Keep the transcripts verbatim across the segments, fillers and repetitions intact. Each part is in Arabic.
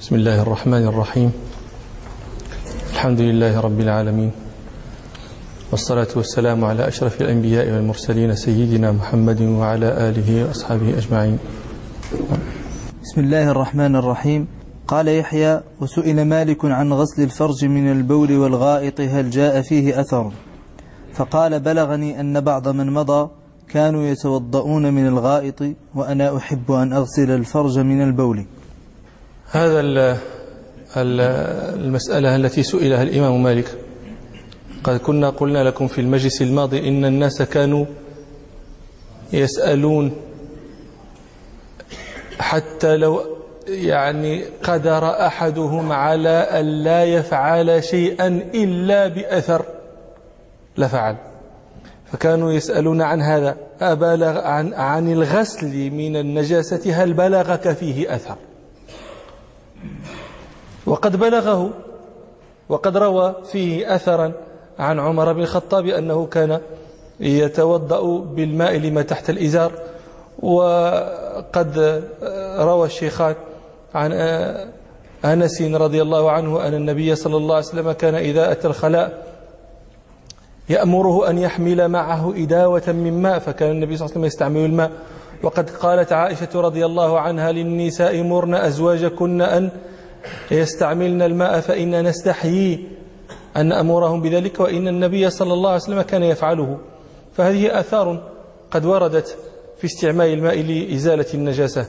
بسم الله الرحمن الرحيم. الحمد لله رب العالمين، والصلاة والسلام على أشرف الأنبياء والمرسلين سيدنا محمد وعلى آله وأصحابه أجمعين. بسم الله الرحمن الرحيم. قال يحيى: وسئل مالك عن غسل الفرج من البول والغائط هل جاء فيه أثر؟ فقال: بلغني أن بعض من مضى كانوا يتوضؤون من الغائط، وأنا أحب أن أغسل الفرج من البول. هذا المسألة التي سئلها الإمام مالك، قد كنا قلنا لكم في المجلس الماضي إن الناس كانوا يسألون حتى لو يعني قدر أحدهم على أن لا يفعل شيئا إلا بأثر لفعل، فكانوا يسألون عن هذا: أبلغ عن, عن الغسل من النجاسة هل بلغك فيه أثر؟ وقد بلغه، وقد روى فيه أثرا عن عمر بن الخطاب أنه كان يتوضأ بالماء لما تحت الإزار. وقد روى الشيخان عن أنس رضي الله عنه أن النبي صلى الله عليه وسلم كان إذا أتى الخلاء يأمره أن يحمل معه إداوة من ماء، فكان النبي صلى الله عليه وسلم يستعمل الماء. وقد قالت عائشة رضي الله عنها للنساء: مرن أزواجكن أن يستعملن الماء فإن نستحيي أن نأمرهم بذلك، وإن النبي صلى الله عليه وسلم كان يفعله. فهذه آثار قد وردت في استعمال الماء لإزالة النجاسة.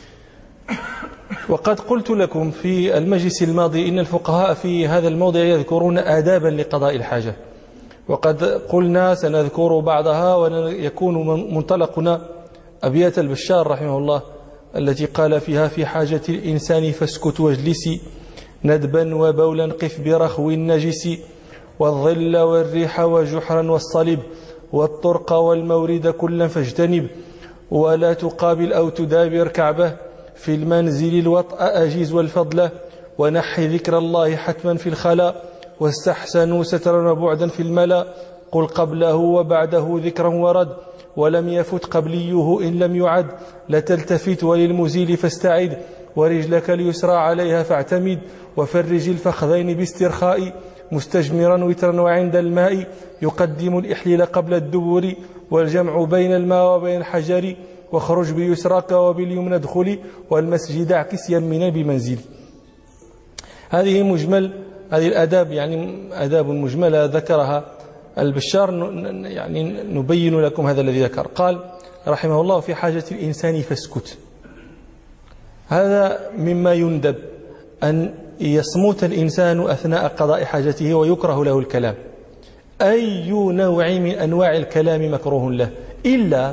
وقد قلت لكم في المجلس الماضي إن الفقهاء في هذا الموضع يذكرون آدابا لقضاء الحاجة، وقد قلنا سنذكر بعضها، ويكون منطلقنا أبيات البشار رحمه الله التي قال فيها: في حاجة الإنسان فاسكت واجلسي، ندبا وبولا قف برخو النجس، والظل والريح وجحرا والصلب، والطرق والمورد كلا فاجتنب، ولا تقابل أو تدابر كعبه، في المنزل الوطأ أجيز والفضل، ونحي ذكر الله حتما في الخلاء، واستحسنوا سترا وبعدا في الملا، قل قبله وبعده ذكرا ورد، ولم يفت قبليه إن لم يعد، لتلتفت وللمزيل فاستعد، ورجلك اليسرى عليها فاعتمد، وفرج الفخذين باسترخاء، مستجمرا وترا وعند الماء، يقدم الإحليل قبل الدبر، والجمع بين الماء وبين الحجر، واخرج بيسراك وباليمنى ادخلي، والمسجد اعكس يمنا بمنزلي. هذه مجمل هذه الآداب، يعني آداب مجملة ذكرها البشار، يعني نبين لكم هذا الذي ذكر. قال رحمه الله: في حاجة الإنسان فاسكت. هذا مما يندب أن يصمت الإنسان أثناء قضاء حاجته، ويكره له الكلام. أي نوع من أنواع الكلام مكروه له، إلا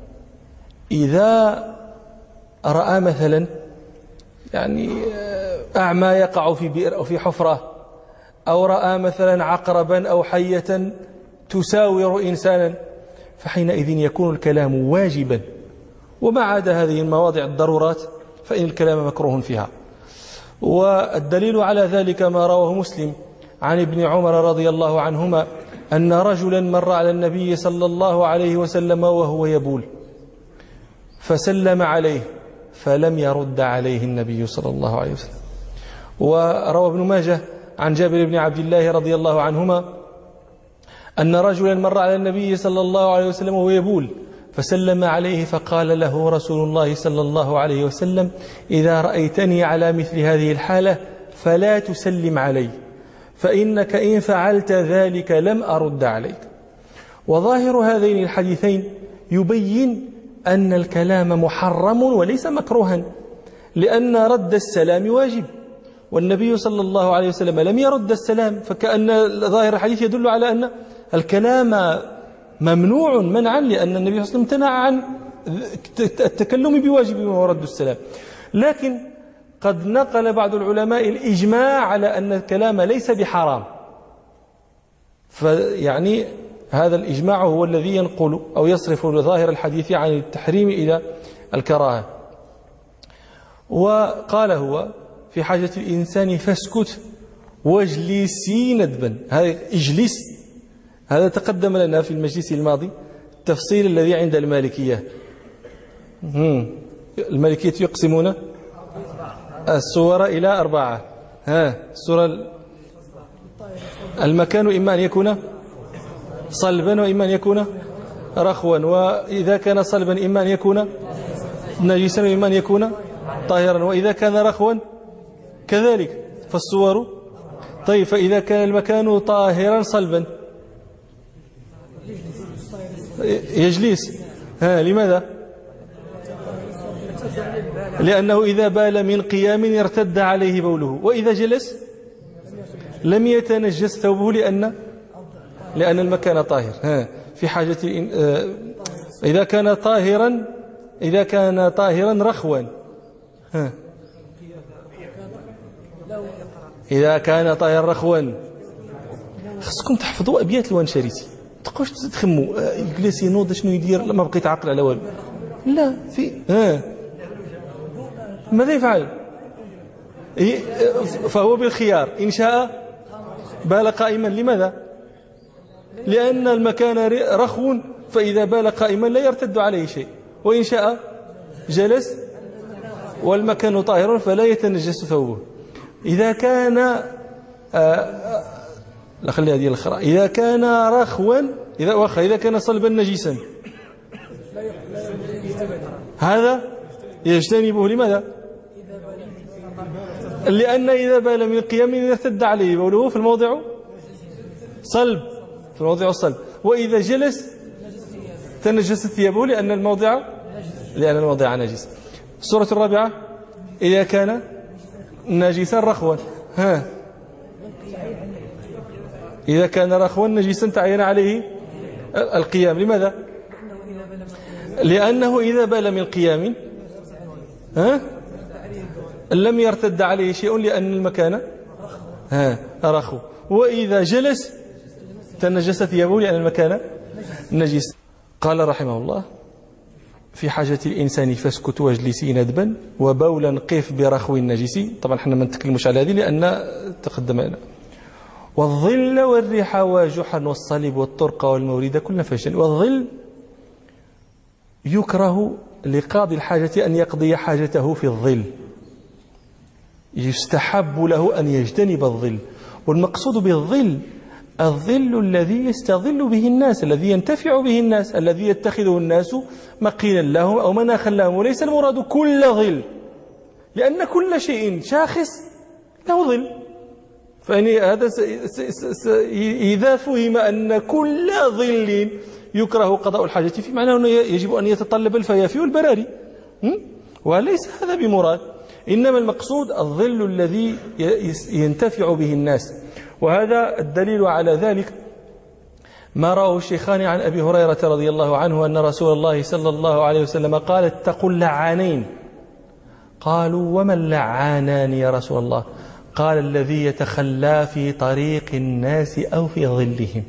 إذا رأى مثلا يعني أعمى يقع في بئر أو في حفرة، أو رأى مثلا عقربا أو حية تساور إنسانا، فحينئذ يكون الكلام واجبا. وما عدا هذه المواضع الضرورات فإن الكلام مكروه فيها. والدليل على ذلك ما رواه مسلم عن ابن عمر رضي الله عنهما أن رجلا مر على النبي صلى الله عليه وسلم وهو يبول، فسلم عليه فلم يرد عليه النبي صلى الله عليه وسلم. وروى ابن ماجه عن جابر بن عبد الله رضي الله عنهما أن رجلا مر على النبي صلى الله عليه وسلم وهو يبول، فسلم عليه فقال له رسول الله صلى الله عليه وسلم: إذا رأيتني على مثل هذه الحالة فلا تسلم علي، فإنك إن فعلت ذلك لم أرد عليك. وظاهر هذين الحديثين يبين أن الكلام محرم وليس مكروها، لأن رد السلام واجب، والنبي صلى الله عليه وسلم لم يرد السلام، فكأن ظاهر الحديث يدل على أن الكلام ممنوع منعا، لأن النبي صلى الله عليه وسلم امتنع عن التكلم بواجب ورد السلام. لكن قد نقل بعض العلماء الإجماع على أن الكلام ليس بحرام، فيعني هذا الإجماع هو الذي ينقل أو يصرف ظاهر الحديث عن التحريم إلى الكراهة. وقال هو: في حاجة الإنسان فاسكت واجلسي ندبا. هذا اجلس، هذا تقدم لنا في المجلس الماضي التفصيل الذي عند المالكية. المالكية يقسمون الصور إلى أربعة. ها الصورة المكان إما أن يكون صلبا وإما أن يكون رخوا، وإذا كان صلبا إما أن يكون نجسا وإما أن يكون طاهرا، وإذا كان رخوا كذلك فالصور. طيب فإذا كان المكان طاهرا صلبا يجلس. ها لماذا؟ لأنه إذا بال من قيام ارتد عليه بوله، وإذا جلس لم يتنجس ثوبه لأن لأن المكان طاهر. ها في حاجة إذا كان طاهرا إذا كان طاهرا رخوا. ها إذا كان طاهرا رخوا. خصكم تحفظوا أبيات الوانشريتي، تبقاوش تخموا يجلس ينوض شنو يدير، ما بقيت عقل على والو. لا في ها ماذا يفعل؟ فهو بالخيار، إن شاء بال قائما. لماذا؟ لأن المكان رخو، فإذا بال قائما لا يرتد عليه شيء، وإن شاء جلس والمكان طاهر فلا يتنجس ثوبه. إذا كان آه لا خلي هذه الأخرى، إذا كان رخوا إذا وخ إذا كان صلبا نجسا هذا يجتنبه. لماذا؟ لأن إذا بال من القيام يرتد عليه بوله في الموضع صلب، في الموضع الصلب، وإذا جلس تنجست ثيابه لأن الموضع لأن الموضع نجس. السورة الرابعة إذا كان نجسا رخوا. ها إذا كان رخوا نجسا تعين عليه القيام. لماذا؟ لأنه إذا بال من قيام ها لم يرتد عليه شيء لأن المكان ها رخو، وإذا جلس تنجس ثيابه لأن المكان نجس. قال رحمه الله: في حاجة الإنسان فاسكت واجلسي ندبا وبولا قف برخو النجس. طبعا احنا ما نتكلمش على هذه لأن تقدم لنا. والظل والريح وجحا والصليب والطرق والمورد كلنا فشل. والظل يكره لقاضي الحاجة أن يقضي حاجته في الظل، يستحب له أن يجتنب الظل. والمقصود بالظل الظل الذي يستظل به الناس، الذي ينتفع به الناس، الذي يتخذه الناس مقيلا لهم أو مناخا لهم، وليس المراد كل ظل، لأن كل شيء شاخص له ظل. فإن هذا إذا فهم أن كل ظل يكره قضاء الحاجة في معناه أنه يجب أن يتطلب الفيافي والبراري، وليس هذا بمراد. إنما المقصود الظل الذي ينتفع به الناس. وهذا الدليل على ذلك ما رواه الشيخان عن أبي هريرة رضي الله عنه أن رسول الله صلى الله عليه وسلم قال: اتقوا اللعانين. قالوا: وما اللعانان يا رسول الله؟ قال: الذي يتخلى في طريق الناس أو في ظلهم.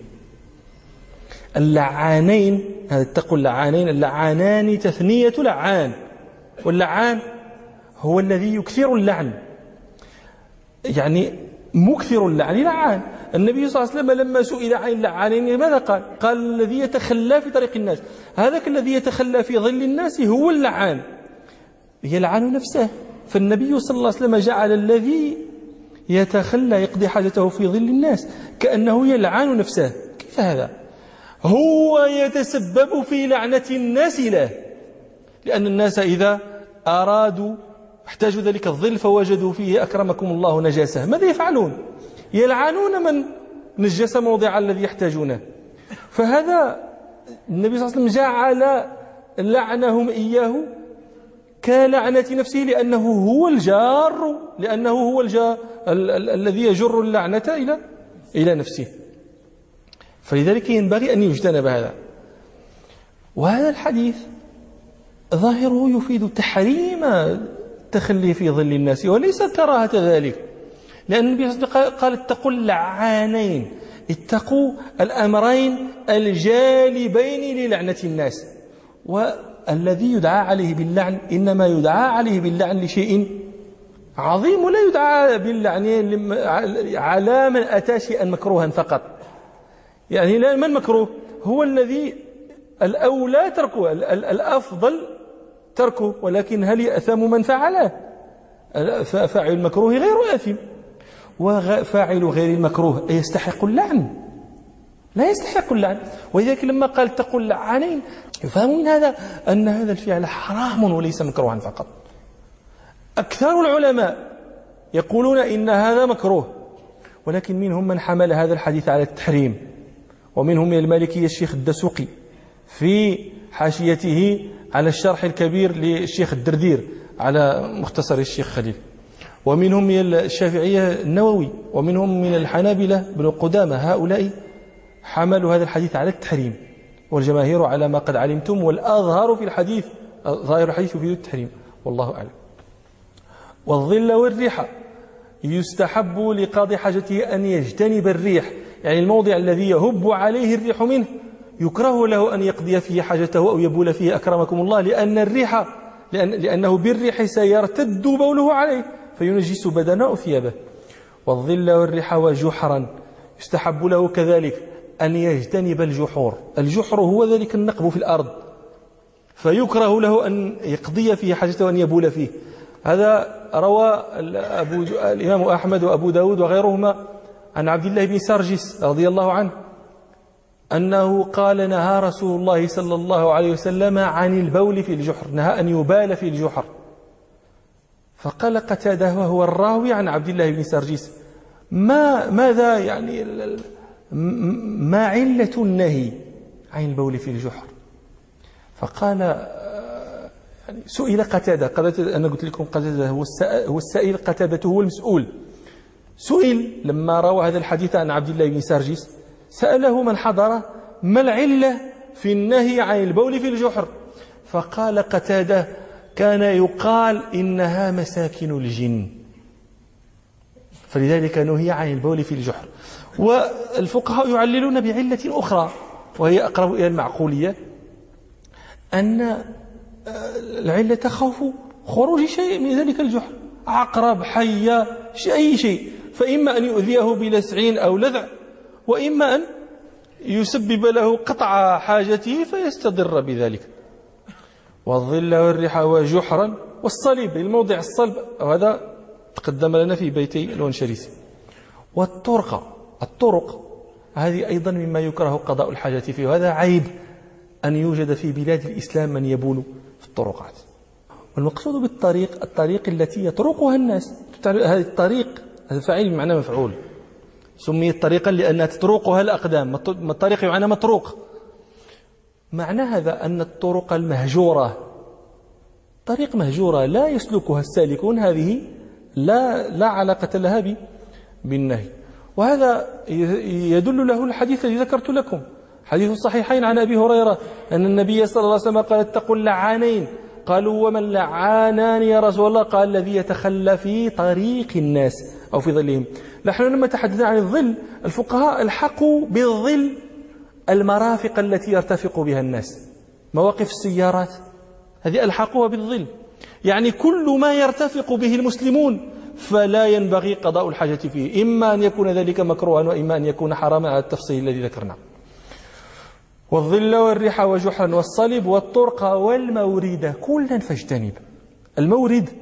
اللعانين، هذا اتقوا اللعانين، اللعانان تثنية لعان، واللعان هو الذي يكثر اللعن، يعني مكثر اللعن لعان. النبي صلى الله عليه وسلم لما سئل عن اللعانين ماذا قال؟ قال: الذي يتخلى في طريق الناس. هذاك الذي يتخلى في ظل الناس هو اللعان، يلعن نفسه. فالنبي صلى الله عليه وسلم جعل الذي يتخلى يقضي حاجته في ظل الناس كأنه يلعن نفسه. كيف هذا؟ هو يتسبب في لعنة الناس له، لأن الناس إذا أرادوا احتاجوا ذلك الظل فوجدوا فيه أكرمكم الله نجاسة، ماذا يفعلون؟ يلعنون من نجس موضع الذي يحتاجونه. فهذا النبي صلى الله عليه وسلم جعل لعنهم إياه كلعنة نفسه، لأنه هو الجار، لأنه هو الجار ال- ال- الذي يجر اللعنة إلى إلى نفسه. فلذلك ينبغي أن يجتنب هذا. وهذا الحديث ظاهره يفيد تحريم التخلي في ظل الناس وليس كراهة ذلك، لأن النبي صلى الله عليه وسلم قال: اتقوا اللعانين، اتقوا الأمرين الجالبين للعنة الناس. والذي يدعى عليه باللعن إنما يدعى عليه باللعن لشيء عظيم، ولا يدعى باللعن على من أتى شيئا مكروها فقط. يعني لا، من مكروه هو الذي الأولى تركه، الأفضل تركه، ولكن هل يأثم من فعله؟ فاعل المكروه غير آثم. وفاعل غير المكروه يستحق اللعن؟ لا يستحق اللعن. ولذلك لما قال اتقوا اللعانين يفهم من هذا أن هذا الفعل حرام وليس مكروها فقط. أكثر العلماء يقولون إن هذا مكروه، ولكن منهم من حمل هذا الحديث على التحريم، ومنهم من المالكية الشيخ الدسوقي في حاشيته على الشرح الكبير للشيخ الدردير على مختصر الشيخ خليل، ومنهم من الشافعية النووي، ومنهم من الحنابلة بن قدامة. هؤلاء حملوا هذا الحديث على التحريم، والجماهير على ما قد علمتم، والأظهر في الحديث ظاهر الحديث يفيد التحريم والله أعلم. والظل والريح يستحب لقاضي حاجته أن يجتنب الريح، يعني الموضع الذي يهب عليه الريح منه يكره له أن يقضي فيه حاجته أو يبول فيه أكرمكم الله، لأن الريح لأن لأنه بالريح سيرتد بوله عليه فينجس بدنه أو ثيابه. والظل والريح وجحرا يستحب له كذلك أن يجتنب الجحور. الجحر هو ذلك النقب في الأرض، فيكره له أن يقضي فيه حاجته وأن يبول فيه. هذا روى أبو الإمام أحمد وأبو داود وغيرهما عن عبد الله بن سرجس رضي الله عنه أنه قال نهى رسول الله صلى الله عليه وسلم عن البول في الجحر، نهى أن يبال في الجحر. فقال قتادة وهو الراوي عن عبد الله بن سرجس ما ماذا يعني ما علة النهي عن البول في الجحر؟ فقال يعني سئل قتادة، قتادة أنا قلت لكم قتادة هو السائل، قتادة هو المسؤول. سئل لما روى هذا الحديث عن عبد الله بن سرجس، سأله من حضره ما العلة في النهي عن البول في الجحر؟ فقال قتادة كان يقال إنها مساكن الجن، فلذلك نهي عن البول في الجحر. والفقهاء يعللون بعلة أخرى وهي أقرب إلى المعقولية، أن العلة خوف خروج شيء من ذلك الجحر، عقرب، حية، أي شيء، فإما أن يؤذيه بلسع أو لذع، وإما أن يسبب له قطع حاجته فيستضر بذلك. والظل والريح وجحرا والصليب، الموضع الصلب، وهذا تقدم لنا في بيتي الونشريسي. والطرق، الطرق هذه أيضا مما يكره قضاء الحاجة فيه، وهذا عيب أن يوجد في بلاد الإسلام من يبول في الطرقات. والمقصود بالطريق الطريق التي يطرقها الناس. هذه الطريق هذا فاعل بمعنى مفعول، سميت طريقا لأنها تطرقها الأقدام. الطريق بمعنى مطروق. معنى هذا أن الطرق المهجورة، طريق مهجورة لا يسلكها السالكون، هذه لا لا علاقة لها بالنهي. وهذا يدل له الحديث الذي ذكرت لكم، حديث الصحيحين عن أبي هريرة أن النبي صلى الله عليه وسلم قال اتقوا اللعانين. قالوا ومن لعانان يا رسول الله؟ قال الذي يتخلى في طريق الناس أو في ظلهم. نحن لما تحدثنا عن الظل، الفقهاء الحقوا بالظل المرافق التي يرتفق بها الناس، مواقف السيارات هذه ألحقوها بالظل، يعني كل ما يرتفق به المسلمون فلا ينبغي قضاء الحاجة فيه، إما أن يكون ذلك مكروها وإما أن يكون حراما على التفصيل الذي ذكرناه. والظل والريح وجحرا والصلب والطرق والمورد كلا فاجتنب. المورد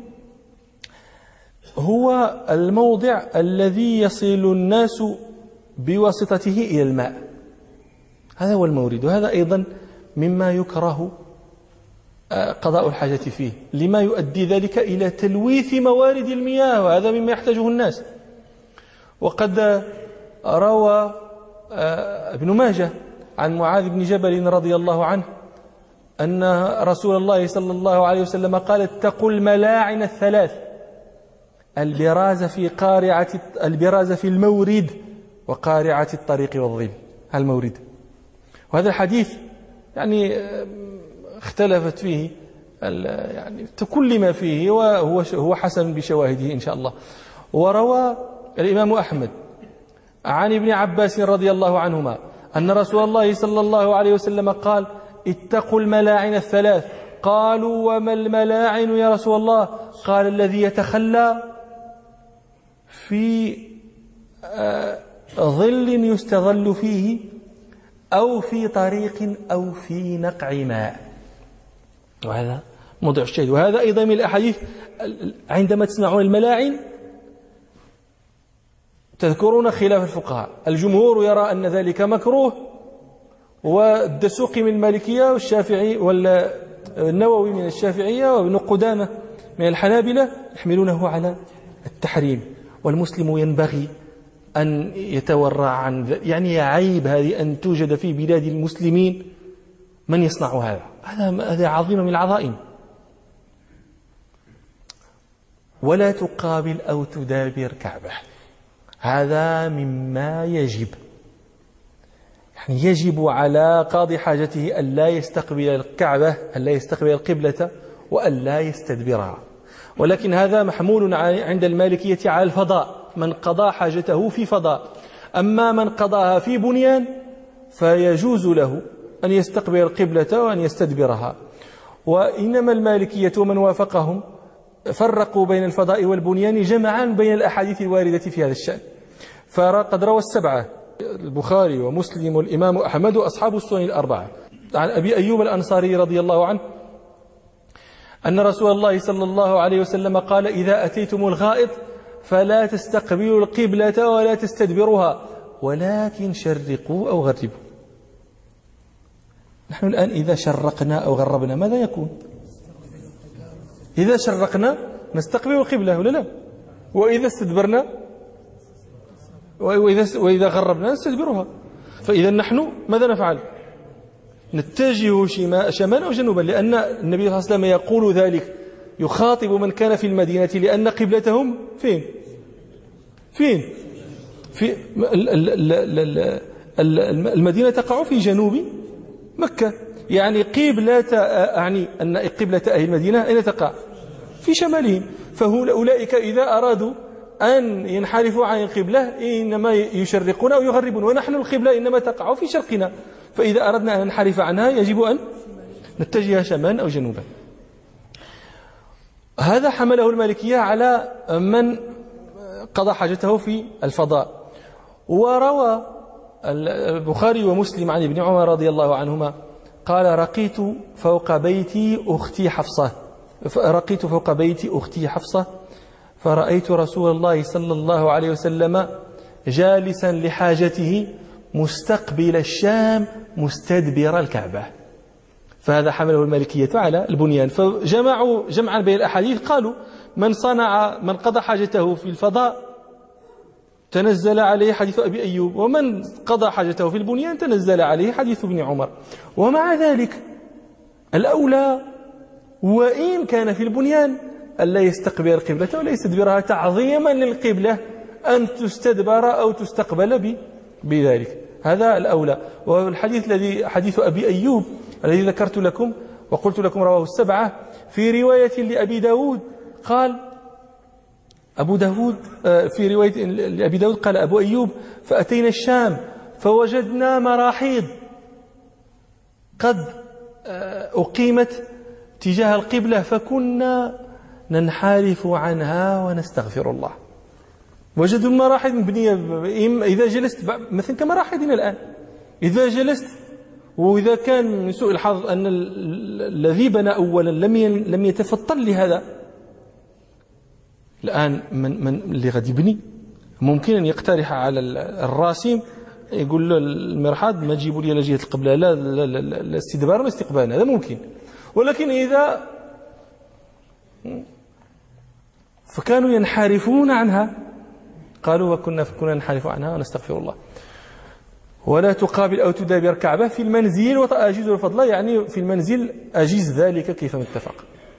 هو الموضع الذي يصل الناس بواسطته إلى الماء، هذا هو المورد. وهذا أيضا مما يكره قضاء الحاجة فيه، لما يؤدي ذلك إلى تلويث موارد المياه، وهذا مما يحتاجه الناس. وقد روى ابن ماجه عن معاذ بن جبل رضي الله عنه أن رسول الله صلى الله عليه وسلم قال اتقوا الملاعن الثلاث، البراز في قارعة البراز في المورد وقارعة الطريق والظل، المورد. وهذا الحديث يعني اختلفت فيه يعني كل ما فيه، وهو هو حسن بشواهده إن شاء الله. وروى الإمام أحمد عن ابن عباس رضي الله عنهما أن رسول الله صلى الله عليه وسلم قال اتقوا الملاعن الثلاث. قالوا وما الملاعن يا رسول الله؟ قال الذي يتخلى في ظل يستظل فيه أو في طريق أو في نقع ماء. وهذا موضع الشاهد. وهذا أيضا من الأحاديث. عندما تسمعون الملاعن تذكرون خلاف الفقهاء. الجمهور يرى أن ذلك مكروه، والدسوقي من المالكية والشافعي والنووي من الشافعية وابن قدامة من الحنابلة يحملونه على التحريم. والمسلم ينبغي أن يتورع عن ذلك. يعني عيب هذه أن توجد في بلاد المسلمين من يصنع هذا. هذا عظيم من العظائم. ولا تقابل أو تدابر كعبة، هذا مما يجب، يعني يجب على قاضي حاجته أن لا يستقبل الكعبة، أن لا يستقبل القبلة، وأن لا يستدبرها. ولكن هذا محمول عند المالكية على الفضاء، من قضى حاجته في فضاء. أما من قضاها في بنيان فيجوز له أن يستقبل القبلة وأن يستدبرها. وإنما المالكية ومن وافقهم فرقوا بين الفضاء والبنيان جمعا بين الأحاديث الواردة في هذا الشأن. فقد روى السبعة البخاري ومسلم والإمام أحمد وأصحاب السنن الأربعة عن أبي أيوب الأنصاري رضي الله عنه أن رسول الله صلى الله عليه وسلم قال: إذا أتيتم الغائط فلا تستقبلوا القبلة ولا تستدبروها، ولكن شرقوا أو غربوا. نحن الآن إذا شرقنا أو غربنا ماذا يكون؟ إذا شرقنا نستقبل القبلة ولا لا؟ وإذا استدبرنا وإذا, وإذا غربنا نستدبرها. فإذا نحن ماذا نفعل؟ نتجه شمالا أو جنوبا، لأن النبي صلى الله عليه وسلم يقول ذلك، يخاطب من كان في المدينة، لأن قبلتهم فين؟ فين؟ في المدينة تقع في جنوب مكة، يعني قبلة، يعني أن قبلة أهل المدينة أين تقع؟ في شمالهم. فأولئك إذا أرادوا أن ينحرفوا عن القبلة إنما يشرقون أو يغربون، ونحن القبلة إنما تقع في شرقنا، فإذا أردنا أن ننحرف عنها يجب أن نتجه شمالا أو جنوبا. هذا حمله المالكية على من قضى حاجته في الفضاء. وروى البخاري ومسلم عن ابن عمر رضي الله عنهما قال: رقيت فوق بيتي أختي حفصة رقيت فوق بيتي أختي حفصة فرأيت رسول الله صلى الله عليه وسلم جالسا لحاجته مستقبل الشام مستدبر الكعبة. فهذا حمله المالكية على البنيان. فجمعوا جمعا بين الأحاديث، قالوا: من صنع من قضى حاجته في الفضاء تنزل عليه حديث أبي أيوب، ومن قضى حاجته في البنيان تنزل عليه حديث ابن عمر. ومع ذلك الأولى وإن كان في البنيان ألا يستقبل القبلة ولا يستدبرها تعظيما للقبلة أن تستدبر أو تستقبل بذلك، هذا الأولى. والحديث الذي حديث أبي أيوب الذي ذكرت لكم وقلت لكم رواه السبعة، في رواية لأبي داود قال أبو داود في رواية لأبي داود قال أبو أيوب: فأتينا الشام فوجدنا مراحيض قد أقيمت تجاه القبلة فكنا ننحرف عنها ونستغفر الله. وجدوا المراحيض مبنية، إذا جلست مثلا كمراحيضنا الآن، إذا جلست وإذا كان من سوء الحظ أن الذي بنى أولا لم لم يتفطن لهذا، الآن من, من اللي غادي يبني ممكن أن يقترح على الراسم، يقول له المرحاض ما تجيبوا لي لجهة القبلة، لا الاستدبار ولا استقبال، هذا ممكن. ولكن إذا فكانوا ينحرفون عنها، قالوا: وكنا كنا ننحرف عنها ونستغفر الله. ولا تقابل أو تدابر كعبة في المنزل وأجيز الفضل، يعني في المنزل أجيز ذلك كيف متفق.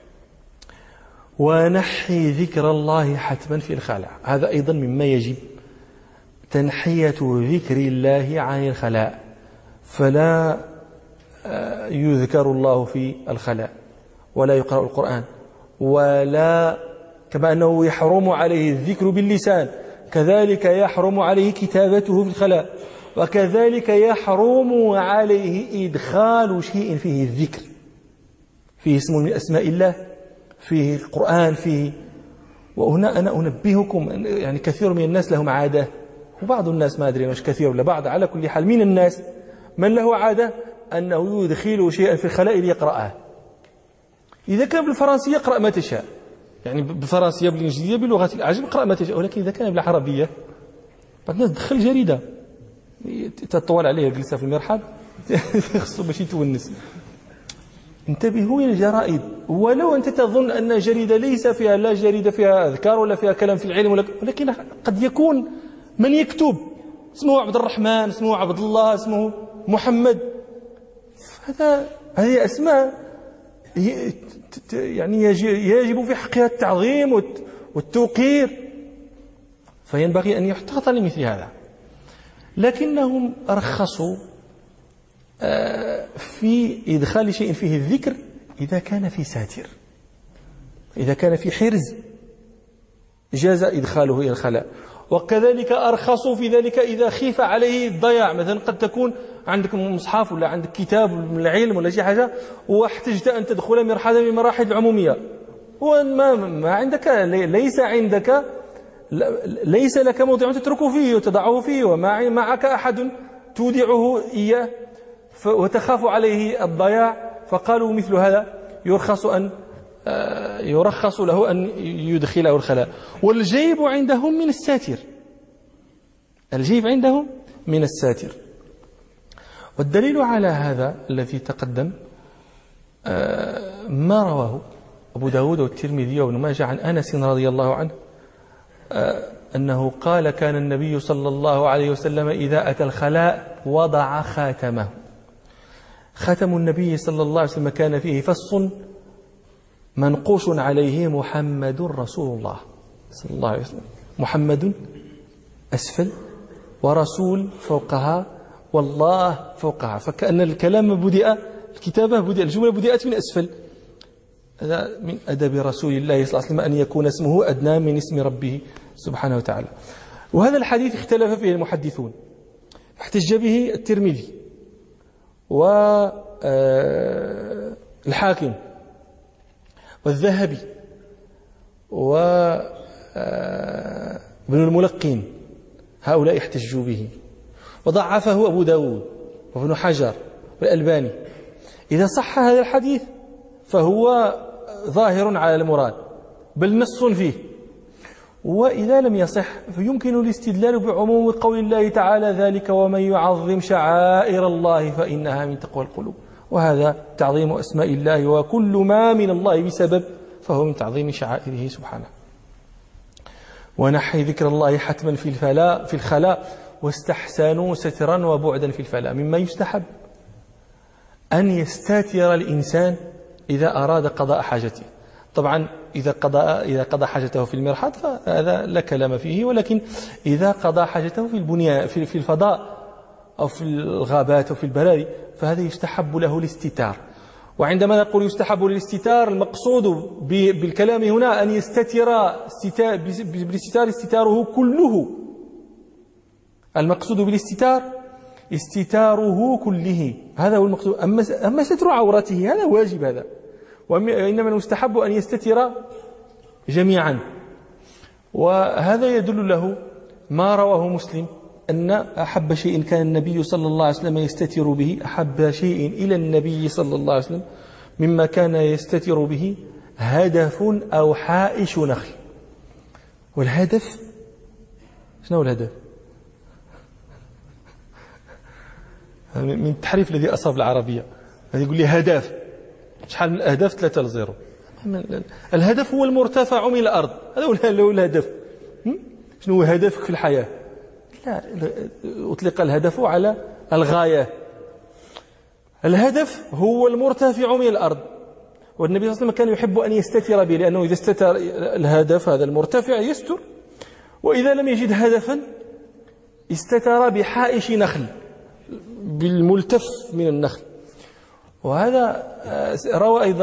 ونحي ذكر الله حتما في الخلاء، هذا أيضا مما يجب، تنحية ذكر الله عن الخلاء، فلا يذكر الله في الخلاء ولا يقرأ القرآن، ولا كما أنه يحرم عليه الذكر باللسان كذلك يحرم عليه كتابته في الخلاء، وكذلك يحرم عليه إدخال شيء فيه الذكر، فيه اسم من أسماء الله، فيه القرآن، فيه. وهنا أنا أنبهكم، يعني كثير من الناس لهم عادة، وبعض الناس ما أدري مش كثير ولا بعض، على كل حال من الناس من له عادة أنه يدخل شيئا في الخلاء ليقرأه، إذا كان بالفرنسية اقرأ ما تشاء، يعني بالفرنسية بالإنجليزية بلغة الأعجم اقرأ ما تشاء، ولكن إذا كان بالعربية بعض الناس تدخل جريدة تطول عليها جلسة في المرحاض خصو باش يتونس. انتبهوا إلى الجرائد، ولو أنت تظن أن جريدة ليس فيها لا جريدة فيها أذكار ولا فيها كلام في العلم، ولكن قد يكون من يكتب اسمه عبد الرحمن، اسمه عبد الله، اسمه محمد، هذا هذه أسماء يعني يجب في حقها التعظيم والتوقير، فينبغي أن يحتاط لمثل هذا. لكنهم رخصوا في إدخال شيء فيه الذكر إذا كان في ساتر، إذا كان في حرز جاز إدخاله إلى الخلاء. وكذلك أرخصوا في ذلك إذا خيف عليه الضياع، مثلا قد تكون عندك مصحف ولا عندك كتاب من العلم ولا شيء حاجة واحتجت أن تدخل مرحلة من مراحل العمومية، وما ما عندك ليس عندك ليس لك موضع تتركه فيه وتضعه فيه، وما معك أحد تودعه إياه وتخاف عليه الضياع، فقالوا مثل هذا يرخص أن يرخص له أن يدخله الخلاء. والجيب عندهم من الساتر، الجيب عندهم من الساتر. والدليل على هذا الذي تقدم ما رواه أبو داود والترمذي وابن ماجه عن أنس رضي الله عنه أنه قال: كان النبي صلى الله عليه وسلم إذا أتى الخلاء وضع خاتمه. خاتم النبي صلى الله عليه وسلم كان فيه فص منقوش عليه محمد رسول الله صلى الله عليه وسلم، محمد أسفل ورسول فوقها والله فوقها، فكأن الكلام بدأ، الكتابة بدأ، الجملة بدأت من أسفل. هذا من أدب رسول الله صلى الله عليه وسلم أن يكون اسمه أدنى من اسم ربه سبحانه وتعالى. وهذا الحديث اختلف فيه المحدثون، احتج به الترمذي والحاكم والذهبي وابن الملقين، هؤلاء احتجوا به، وضعفه أبو داود وابن حجر والألباني. إذا صح هذا الحديث فهو ظاهر على المراد بل نص فيه، وإذا لم يصح فيمكن الاستدلال بعموم قول الله تعالى: ذلك ومن يعظم شعائر الله فإنها من تقوى القلوب. وهذا تعظيم أسماء الله، وكل ما من الله بسبب فهو من تعظيم شعائره سبحانه. ونحي ذكر الله حتما في الفلاء في الخلاء، واستحسنوا سترا وبعدا في الفلاء. مما يستحب أن يستاتر الإنسان إذا أراد قضاء حاجته. طبعا إذا قضى إذا قضى حاجته في المرحاض فهذا لا كلام فيه، ولكن إذا قضى حاجته في البنيان في في الفضاء أو في الغابات أو في البراري فهذا يستحب له الاستتار. وعندما نقول يستحب للاستتار، المقصود بالكلام هنا أن يستتر بالاستتار استتاره كله. المقصود بالاستتار استتاره كله، هذا هو المقصود. أما أما ستر عورته هذا واجب، هذا وإنما المستحب أن يستتر جميعا. وهذا يدل له ما رواه مسلم أن أحب شيء كان النبي صلى الله عليه وسلم يستتر به، أحب شيء إلى النبي صلى الله عليه وسلم مما كان يستتر به هدف أو حائش نخل. والهدف شنو الهدف؟ من التحريف الذي أصاب العربية، هذا يقول لي هدف، شحال من الأهداف؟ ثلاثة لزيرو. الهدف هو المرتفع من الأرض، هذا هو الهدف. شنو هو هدفك في الحياة؟ لا، أطلق الهدف على الغاية. الهدف هو المرتفع من الأرض، والنبي صلى الله عليه وسلم كان يحب أن يستتر به، لأنه إذا استتر الهدف هذا المرتفع يستر، وإذا لم يجد هدفا استتر بحائش نخل، بالملتف من النخل. وهذا روى أيضا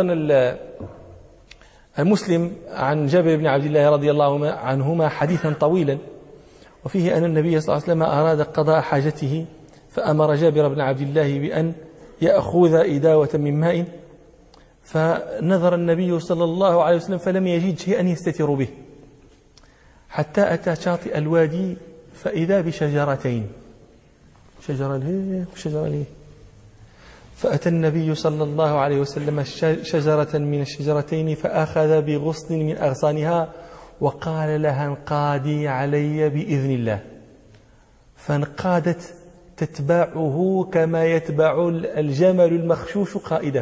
المسلم عن جابر بن عبد الله رضي الله عنهما حديثا طويلا، وفيه أن النبي صلى الله عليه وسلم أراد قضاء حاجته فأمر جابر بن عبد الله بأن يأخذ إداوة من ماء، فنظر النبي صلى الله عليه وسلم فلم يجد شيئا يستتر به، حتى أتى شاطئ الوادي فإذا بشجرتين، شجرة ليه وشجرة ليه، فأتى النبي صلى الله عليه وسلم شجرة من الشجرتين فأخذ بغصن من أغصانها وقال لها انقادي علي بإذن الله، فانقادت تتبعه كما يتبع الجمل المخشوش قائده.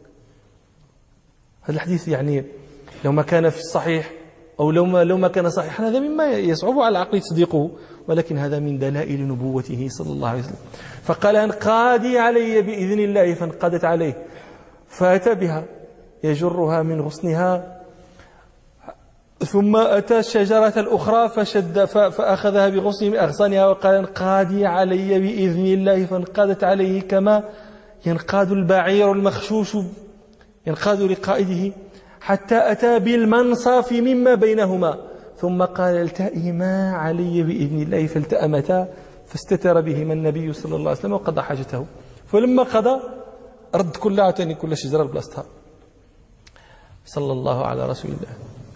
هذا الحديث يعني لو ما كان في الصحيح أو لو ما, لو ما كان صحيحا هذا مما يصعب على العقل تصديقه، ولكن هذا من دلائل نبوته صلى الله عليه وسلم. فقال انقادي علي بإذن الله، فانقادت عليه فأتى بها يجرها من غصنها، ثم أتى الشجرة الأخرى فشد فأخذها بغصن من أغصانها وقال انقادي علي بإذن الله، فانقادت عليه كما ينقاد البعير المخشوش ينقاد لقائده، حتى أتى بالمنصف مما بينهما، ثم قال التئما علي بإذن الله، فالتأمتا فاستتر بهما النبي صلى الله عليه وسلم وقضى حاجته. فلما قضى رد كل عتني كل شجرة بلاصتها صلى الله على رسول الله.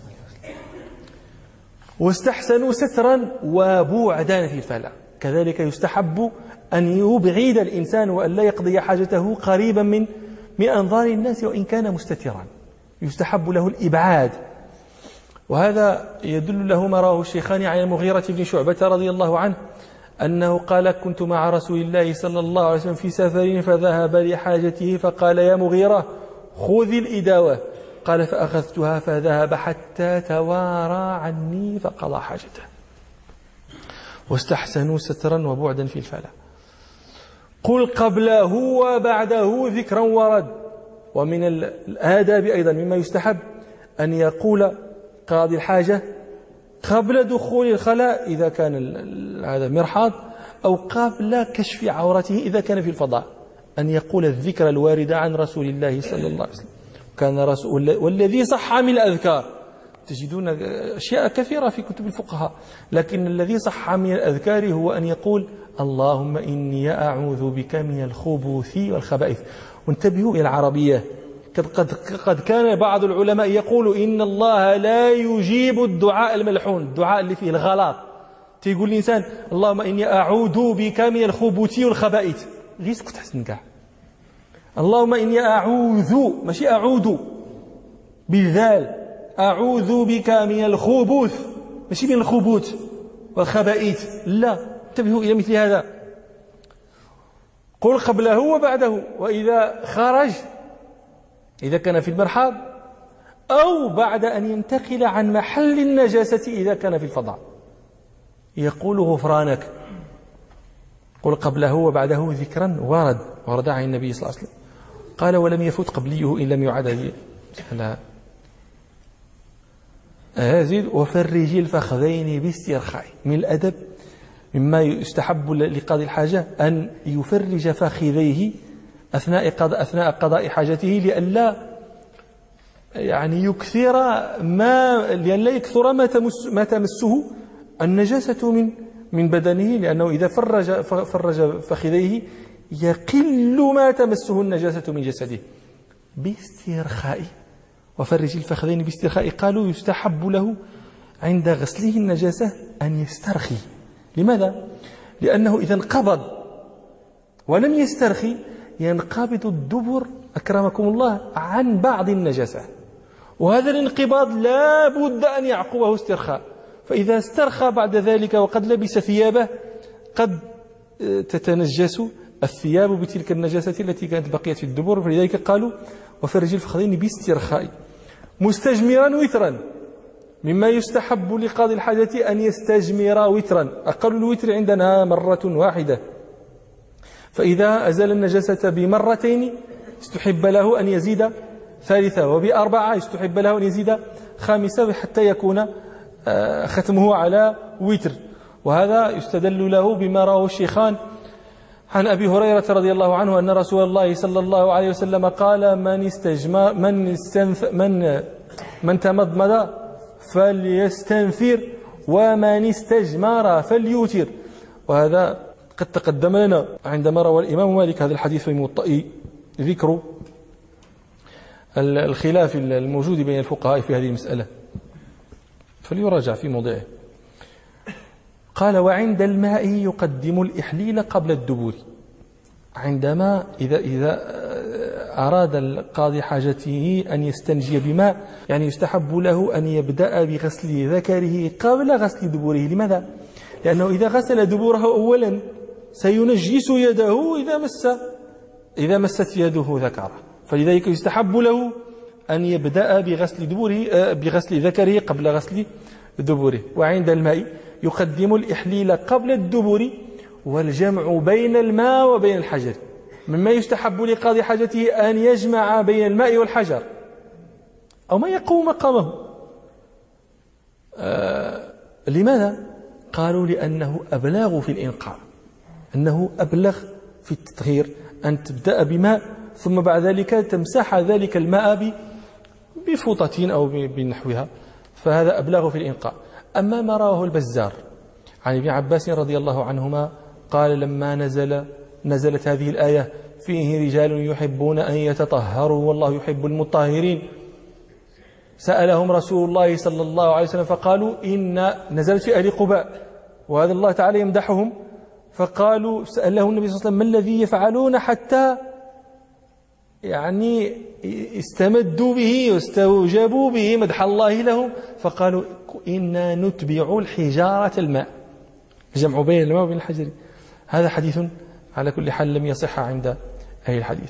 واستحسنوا سترا وبعدا في الفلاح. كذلك يستحب أن يبعد الإنسان وأن لا يقضي حاجته قريبا من من أنظار الناس وإن كان مستترا، يستحب له الإبعاد. وهذا يدل له ما رواه الشيخان عن المغيرة بن شعبة رضي الله عنه أنه قال كنت مع رسول الله صلى الله عليه وسلم في سفر فذهب لحاجته فقال يا مغيرة خذ الإداوة، قال فأخذتها فذهب حتى توارى عني فقضى حاجته. واستحسنوا سترا وبعدا في الفلاح. قل قبله وبعده ذكرا ورد. ومن الآداب أيضا مما يستحب أن يقول قاضي الحاجة قبل دخول الخلاء إذا كان هذا مرحاض، أو قبل كشف عورته إذا كان في الفضاء، أن يقول الذكر الوارد عن رسول الله صلى الله عليه وسلم. كان رسول والذي صح من الأذكار، تجدون أشياء كثيرة في كتب الفقهاء، لكن الذي صح من الأذكار هو أن يقول اللهم إني أعوذ بك من الخبث والخبائث. وانتبهوا إلى العربية، قد, قد كان بعض العلماء يقول إن الله لا يجيب الدعاء الملحون، الدعاء اللي فيه الغلط. تيقول الإنسان اللهم إني أعوذ بك من الخبث والخبائث، غير سكت حسن كاع. اللهم إني أعوذ، ماشي أعوذ بالذال، أعوذ بك من الخبث، ماشي من الخبث والخبائث، لا. انتبهوا إلى مثل هذا. قل قبله وبعده. وإذا خرج إذا كان في المرحاض، أو بعد أن ينتقل عن محل النجاسة إذا كان في الفضاء، يقول غفرانك. قل قبله وبعده ذكرا ورد ورد عن النبي صلى الله عليه وسلم. قال ولم يفوت قبليه إن لم يعد. أزيد وفرج الفخذين باسترخاء. من الأدب مما يستحب لقاضي الحاجة أن يفرج فخذيه أثناء قضاء أثناء قضاء حاجته، لئلا يعني يكثر ما لئلا يكثر ما تمس ما تمسه النجاسة من من بدنه، لأنه إذا فرج فرج فخذيه يقل ما تمسه النجاسة من جسده. باسترخاء. وفرج الفخذين باسترخاء. قالوا يستحب له عند غسله النجاسة أن يسترخي. لماذا؟ لأنه إذا انقبض ولم يسترخي ينقبض الدبر أكرمكم الله عن بعض النجاسة، وهذا الانقباض لا بد أن يعقبه استرخاء. فإذا استرخى بعد ذلك وقد لبس ثيابه قد تتنجس الثياب بتلك النجاسة التي كانت بقيت في الدبر. فلذلك قالوا وفرج الفخذين باسترخاء. مستجمرا وترا. مما يستحب لقاضي الحاجة أن يستجمر وترا. أقل الوتر عندنا مرة واحدة، فإذا أزال النجاسة بمرتين استحب له أن يزيد ثالثة، وبأربعة استحب له أن يزيد خامسة، حتى يكون ختمه على وتر. وهذا يستدل له بما رواه الشيخان عن أبي هريرة رضي الله عنه أن رسول الله صلى الله عليه وسلم قال من استجمر من استنف من من تمضمض فليستنثر ومن استجمر فليوتر. وهذا قد تقدم لنا عندما روى الإمام مالك هذا الحديث في موطئ ذكر الخلاف الموجود بين الفقهاء في هذه المسألة، فليراجع في موضعه. قال وعند الماء يقدم الإحليل قبل الدبور. عندما إذا إذا أراد القاضي حاجته أن يستنجي بماء يعني يستحب له أن يبدأ بغسل ذكره قبل غسل دبره. لماذا؟ لأنه إذا غسل دبره أولا سينجس يده إذا مس إذا مست يده ذكره، فلذلك يستحب له أن يبدأ بغسل دبره بغسل ذكره قبل غسل دبره. وعند الماء يقدم الإحليل قبل الدبر والجمع بين الماء وبين الحجر. مما يستحب لقاضي حاجته أن يجمع بين الماء والحجر أو ما يقوم مقامه. آه لماذا؟ قالوا لأنه أبلغ في الإنقاء، أنه أبلغ في التطهير أن تبدأ بماء ثم بعد ذلك تمسح ذلك الماء بفوطة أو بنحوها، فهذا أبلغ في الإنقاء. أما ما رواه البزار عن ابن عباس رضي الله عنهما قال لما نزل نزلت هذه الآية فيه رجال يحبون أن يتطهروا والله يحب المطهرين، سألهم رسول الله صلى الله عليه وسلم فقالوا إن نزلت في أهل قباء وهذا الله تعالى يمدحهم، فقالوا سأله النبي صلى الله عليه وسلم ما الذي يفعلون حتى يعني استمدوا به واستوجبوا به مدح الله لهم، فقالوا إنا نتبع الحجارة الماء، جمع بين الماء وبين الحجر. هذا حديث على كل حال لم يصح عند أهل الحديث.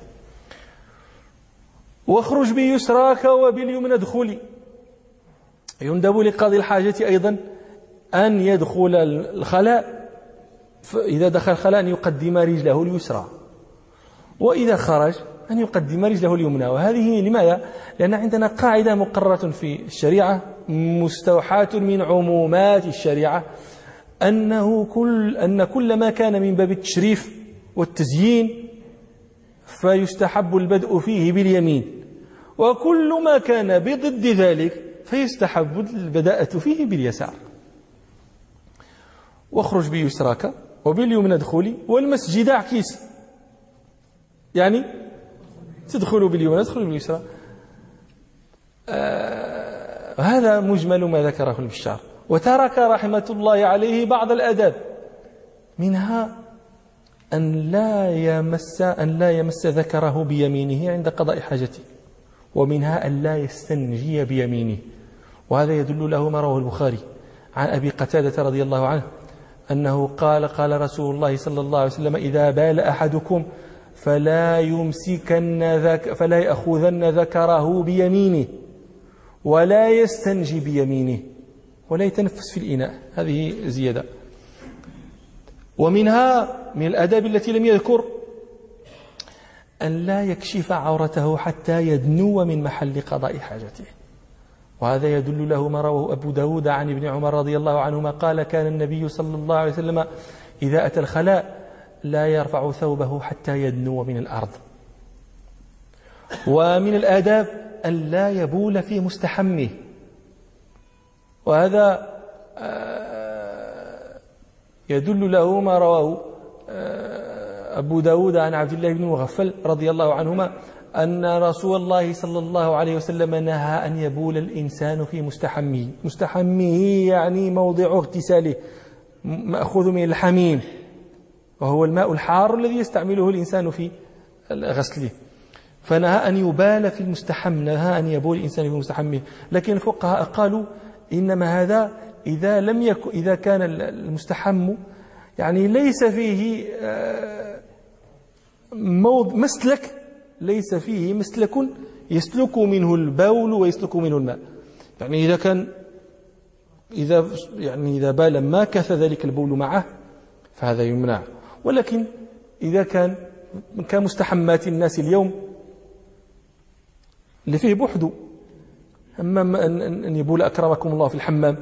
واخرج بيسراك وباليمنى ادخلي. يندب لقاضي الحاجة أيضا أن يدخل الخلاء، إذا دخل الخلاء أن يقدم رجله اليسرى، وإذا خرج أن يقدم رجله اليمنى. وهذه لماذا؟ لأن عندنا قاعدة مقررة في الشريعة مستوحاة من عمومات الشريعة أنه كل أن كل ما كان من باب التشريف والتزيين فيستحب البدء فيه باليمين، وكل ما كان بضد ذلك فيستحب البداءة فيه باليسار. واخرج بيسراك وباليمنى ادخلي والمسجد اعكس، يعني تدخل باليمنى تدخل باليسرى. آه هذا مجمل ما ذكره البشار. وترك رحمة الله عليه بعض الآداب، منها أن لا يمس أن لا يمس ذكره بيمينه عند قضاء حاجته، ومنها أن لا يستنجي بيمينه. وهذا يدل له ما رواه البخاري عن أبي قتادة رضي الله عنه أنه قال قال رسول الله صلى الله عليه وسلم إذا بال أحدكم فلا يمسكن ذك فلا يأخذن ذكره بيمينه ولا يستنجي بيمينه ولا يتنفس في الإناء. هذه زيادة. ومنها من الآداب التي لم يذكر أن لا يكشف عورته حتى يدنو من محل قضاء حاجته. وهذا يدل له ما رواه أبو داود عن ابن عمر رضي الله عنهما قال كان النبي صلى الله عليه وسلم إذا أتى الخلاء لا يرفع ثوبه حتى يدنو من الأرض. ومن الآداب أن لا يبول في مستحمه، وهذا يدل له ما رواه أبو داود عن عبد الله بن مغفل رضي الله عنهما أن رسول الله صلى الله عليه وسلم نهى أن يبول الإنسان في مستحمه. مستحمه يعني موضع اغتساله، مأخوذ من الحميم وهو الماء الحار الذي يستعمله الإنسان في غسله، فنهى أن يبال في المستحم، نهى أن يبول الإنسان في مستحمه. لكن الفقهاء قالوا إنما هذا إذا لم يكن إذا كان المستحم يعني ليس فيه موض مسلك ليس فيه مسلك يسلك منه البول ويسلك منه الماء، يعني إذا كان إذا يعني إذا بال ما كث ذلك البول معه فهذا يمنع. ولكن إذا كان كمستحمات الناس اليوم اللي فيه بحدو، أما أن يبول أكرمكم الله في الحمام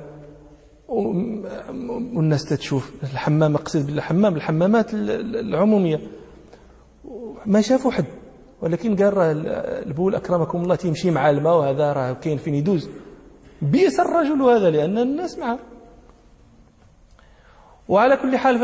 والناس تشوف الحمام، أقصد بالحمام الحمامات العمومية ما شافوا حد، ولكن قال البول أكرمكم الله تمشي مع الماء وهذا راه كاين فين يدوز. بئس الرجل هذا لأن الناس معه. وعلى كل حال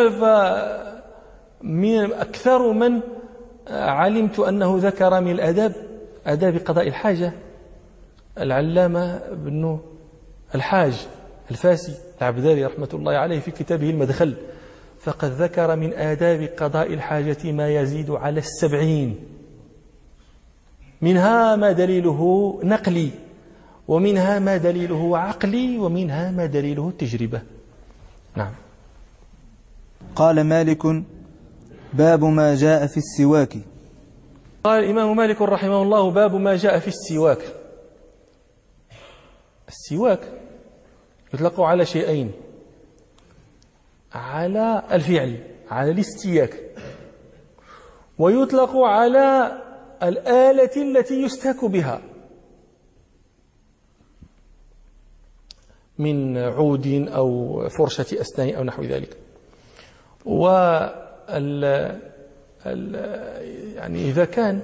من أكثر من علمت أنه ذكر من الآداب آداب قضاء الحاجة العلامة بن الحاج الفاسي العبداري رحمة الله عليه في كتابه المدخل، فقد ذكر من آداب قضاء الحاجة ما يزيد على السبعين. منها ما دليله نقلي، ومنها ما دليله عقلي، ومنها ما دليله التجربة. نعم. قال مالك: باب ما جاء في السواك. قال الإمام مالك رحمه الله: باب ما جاء في السواك. السواك يطلق على شيئين: على الفعل، على الاستياك، ويطلق على الآلة التي يستاك بها من عود أو فرشة أسنان أو نحو ذلك. وال يعني إذا كان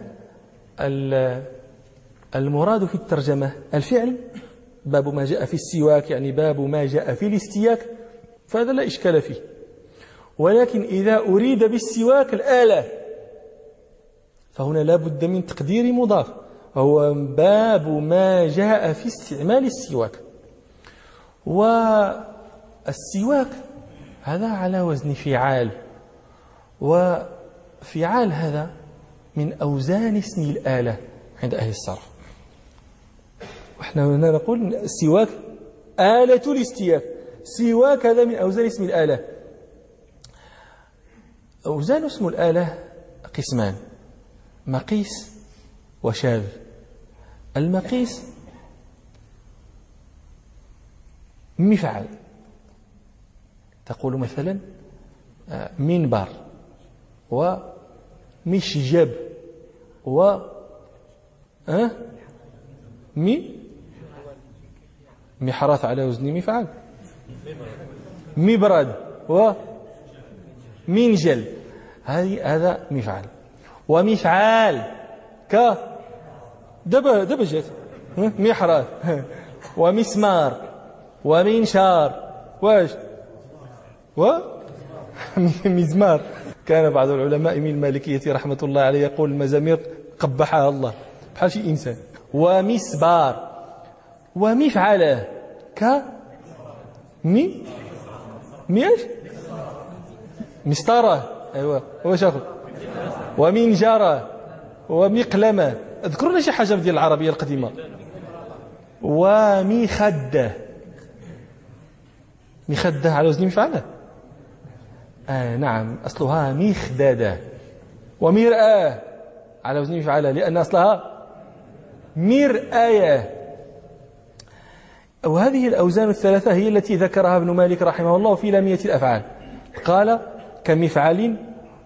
المراد في الترجمة الفعل، باب ما جاء في السواك يعني باب ما جاء في الاستياك، فهذا لا إشكال فيه. ولكن إذا أريد بالسواك الآلة فهنا لا بد من تقدير مضاف، وهو باب ما جاء في استعمال السواك. والسواك هذا على وزن فعال، وفعال هذا من أوزان اسم الآلة عند أهل الصرف. وإحنا هنا نقول السواك آلة الاستياك، سواك هذا من أوزان اسم الآلة. أوزان اسم الآلة قسمان: مقيس وشاذ. المقيس مفعل، تقول مثلا منبر ومشجب و أه؟ مي محراث على وزن مفعل، مبرد ومنجل، هذه هذا مفعل. ومفعال ك دب دبجت محراث ومسمار ومنشار واش ومزمار. كان بعض العلماء من المالكية رحمة الله عليه يقول: المزامير قبحها الله، بحال شي إنسان. ومسبار ومفعله ك مي ميش مسطرة، أيوة واش آخر، ومنجرة ومقلمة. اذكروا شي حاجة ديال العربية القديمة. ومخدة، مخدة على وزن مفعله. آه نعم، أصلها مخددة. ومرآة على وزن مفعله، لأن أصلها مرآية. وهذه الأوزان الثلاثة هي التي ذكرها ابن مالك رحمه الله في لامية الأفعال. قال: كمفعل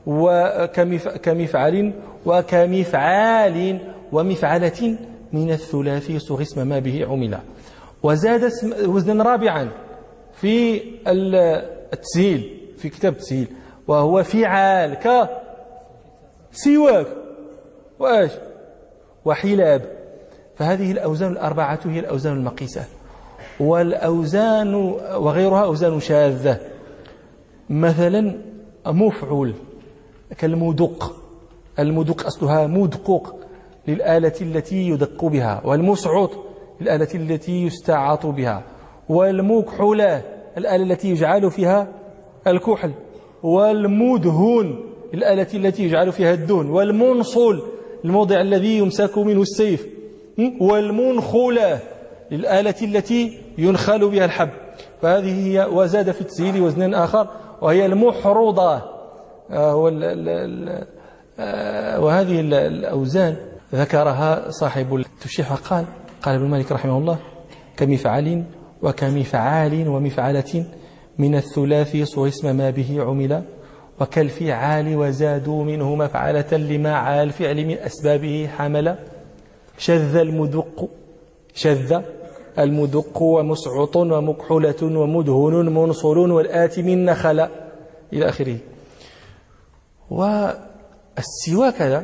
وكمفعل وكمفعال ومفعلة من الثلاثي صغ اسم ما به عمل. وزاد وزنا رابعا في التسهيل، في كتاب التسهيل، وهو فعال ك سواك واش وحلاب. فهذه الأوزان الأربعة هي الأوزان المقيسة. والأوزان وغيرها أوزان شاذة، مثلا مفعول كالمدق. المدق أصلها مدقوق للآلة التي يدق بها، والمسعط للآلة التي يستعاط بها، والمكحلة الآلة التي يجعل فيها الكحل، والمدهون الآلة التي يجعل فيها الدهن، والمنصل الموضع الذي يمسك منه السيف، والمنخلة للآلة التي ينخل بها الحب. فهذه هي. وزاد في التسهيل وزنا آخر وهي المحروضة. وهذه الأوزان ذكرها صاحب التشيح قال قال ابن مالك رحمه الله: كمفعل وكمفعال ومفعلة من الثلاثي صغ اسم ما به عمل، وكالفعال وزادوا منه مفعلة لما على الفعل من أسبابه حمل. شذ المدق شذ المدق ومسعط ومكحلة ومدهن منصل والآت من نخل إلى آخره. والسواك هذا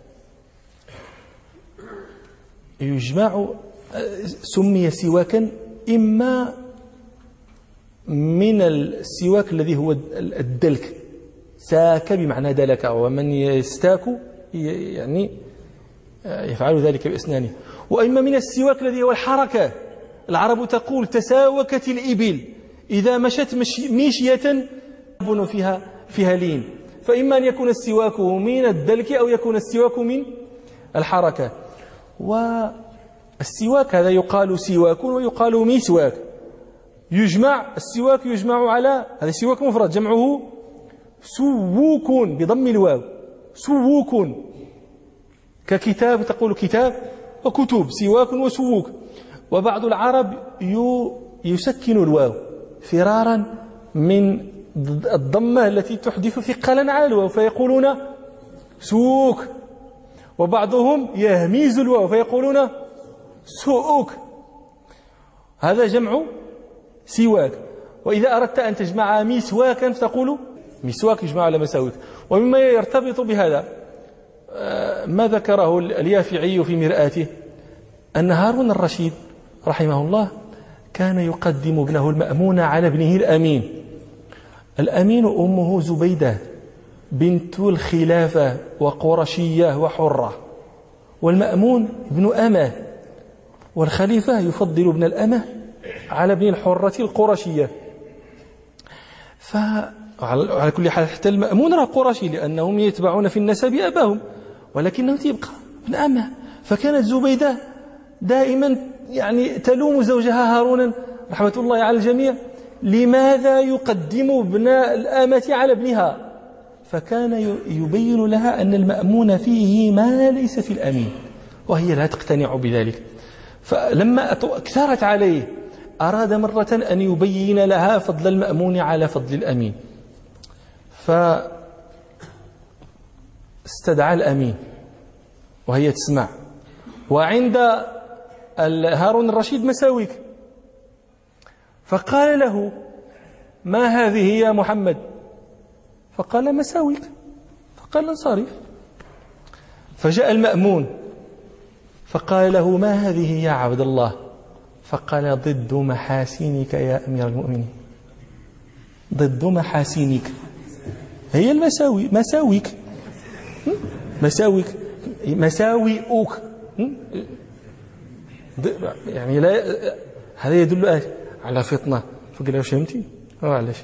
يجمع، سمي سواكا إما من السواك الذي هو الدلك، ساك بمعنى دلك، ومن يستاك يعني يفعل ذلك بأسنانه، وإما من السواك الذي هو الحركة. العرب تقول: تساوكت الإبل إذا مشت مشية فيها فيها لين. فإما أن يكون السواك من الدلك أو يكون السواك من الحركة. والسواك هذا يقال سواك ويقال مسواك، يجمع السواك يجمع على هذا سواك مفرد جمعه سووك بضم الواو، سووك، ككتاب تقول كتاب وكتب، سواك وسووك. وبعض العرب يسكن الواو فرارا من الضمة التي تحدث ثقلا على الواو فيقولون سوك، وبعضهم يهميز الواو فيقولون سوءك، هذا جمع سواك. وإذا أردت أن تجمع مسواكا فتقول مسواك يجمع على مساويك. ومما يرتبط بهذا ما ذكره اليافعي في مرآته أن هارون الرشيد رحمه الله كان يقدم ابنه المأمون على ابنه الأمين. الأمين أمه زبيدة بنت الخلافة وقرشية وحرة، والمأمون ابن أمه، والخليفة يفضل ابن الأمه على ابن الحرة القرشية. فعلى كل حال حتى المأمون راه قرشي لأنهم يتبعون في النسب أباهم، ولكنه يبقى ابن أمه. فكانت زبيدة دائما يعني تلوم زوجها هارون رحمة الله على الجميع لماذا يقدم ابن الأمة على ابنها، فكان يبين لها أن المأمون فيه ما ليس في الأمين، وهي لا تقتنع بذلك. فلما أكثرت عليه أراد مرة أن يبين لها فضل المأمون على فضل الأمين، فاستدعى الأمين وهي تسمع. وعند هارون الرشيد مساويك، فقال له ما هذه يا محمد؟ فقال مساويك، فقال انصرف. فجاء المأمون فقال له ما هذه يا عبد الله؟ فقال ضد محاسنك يا أمير المؤمنين، ضد محاسنك، هي المساوي مساويك مساويك مساوئك، يعني لا هذا يدل على فطنة. فقال له فهمتي؟ علاش؟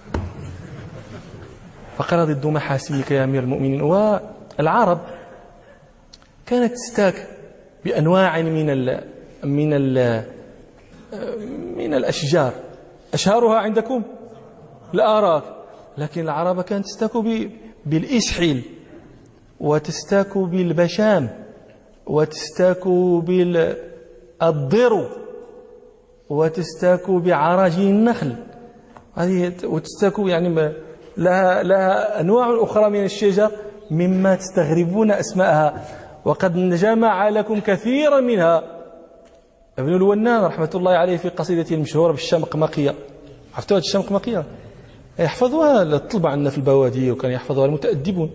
فقال ضد محاسنك يا أمير المؤمنين. والعرب كانت تستاك بأنواع من ال من ال من الأشجار، أشهرها عندكم الآراك، لكن العرب كانت تستاك بالإسحيل، وتستاك بالبشام، وتستاك بالضرو، وتستاك بعراجين النخل، هذه وتستاك يعني لها لها أنواع أخرى من الشجر مما تستغربون أسماءها، وقد جمع لكم كثيرا منها ابن الونان رحمة الله عليه في قصيدته المشهورة بالشمقمقية. عرفتوا هذه الشمقمقية؟ يحفظوها الطلبة عندنا في البوادي، وكان يحفظوها المتأدبون.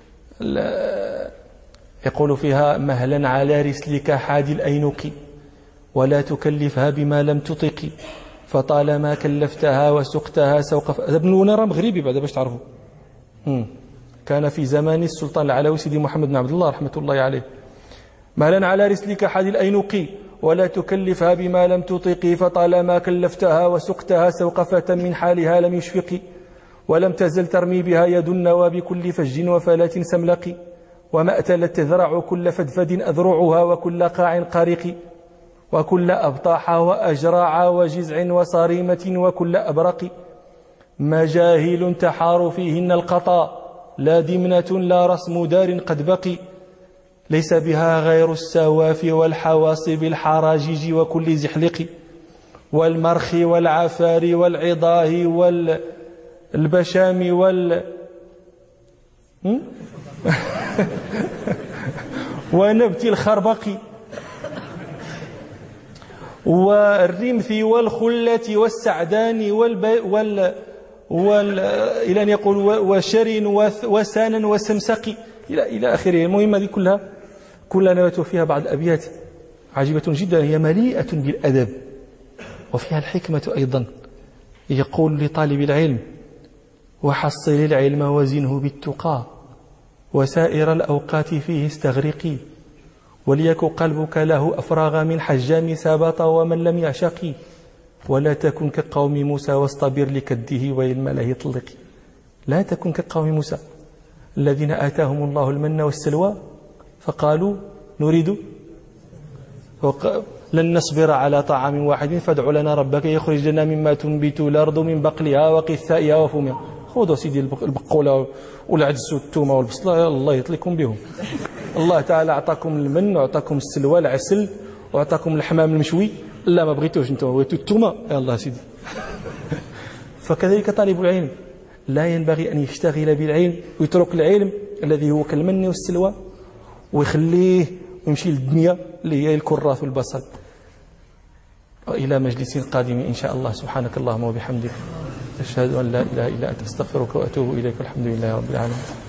يقول فيها مهلا على رسلك حادي الأينق ولا تكلفها بما لم تطق، فطالما كلفتها وسقتها سوق. ابن الونان مغربي بعد باش تعرفوا، كان في زمان السلطان العلوي سيدي محمد بن عبد الله رحمة الله عليه. مهلا على رسلك حادي الأينق ولا تكلفها بما لم تطق، فطالما كلفتها وسقتها سوق فتى من حالها لم يشفق، ولم تزل ترمي بها يد النوى بكل فج وفلات سملق، وما أتلت تذرع كل فدفد أذرعها وكل قاع قارق، وكل أبطاح وأجراع وجزع وصارمة وكل أبرق، مجاهل تحار فيهن القطا لا دمنة لا رسم دار قد بقي، ليس بها غير السواف والحواصب الحراجيج وكل زحلق، والمرخ والعفار والعضاه والبشام وال ونبت الخربق والرمث والخلة والسعدان والب... وال... وال... إلى أن يقول وشر وسانا وسمسق إلى إلى آخره. المهم هذه كلها كلها نبت فيها بعض الأبيات عجيبة جدا، هي مليئة بالأدب وفيها الحكمة أيضا. يقول لطالب العلم وحصل العلم وزنه بالتقى، وسائر الأوقات فيه استغرقي، وليك قلبك له أفراغ من حجام سابط ومن لم يعشقي، ولا تكن كقوم موسى واصطبر لكده وللملاه طلقي. لا تكن كقوم موسى الذين آتاهم الله المن والسلوى فقالوا نريد لن نصبر على طعام واحد فادع لنا ربك يخرج لنا مما تنبت الأرض من بقلها وقثائها وفومها. خذوا سيدي البقولة والعدس والثومة والبصلة، الله يطلقكم بهم. الله تعالى أعطاكم المن وأعطاكم السلوى العسل وأعطاكم الحمام المشوي، لا ما بغيتوش انتم، بغيتوا الثومة، يا الله سيدي. فكذلك طالب العلم لا ينبغي أن يشتغل بالعلم ويترك العلم الذي هو كالمن والسلوى ويخليه ويمشي للدنيا اللي هي الكراث والبصل. وإلى مجلس قادم إن شاء الله. سبحانك اللهم وبحمدك أشهد أن لا إله إلا أنت أستغفرك وأتوب إليك والحمد لله رب العالمين.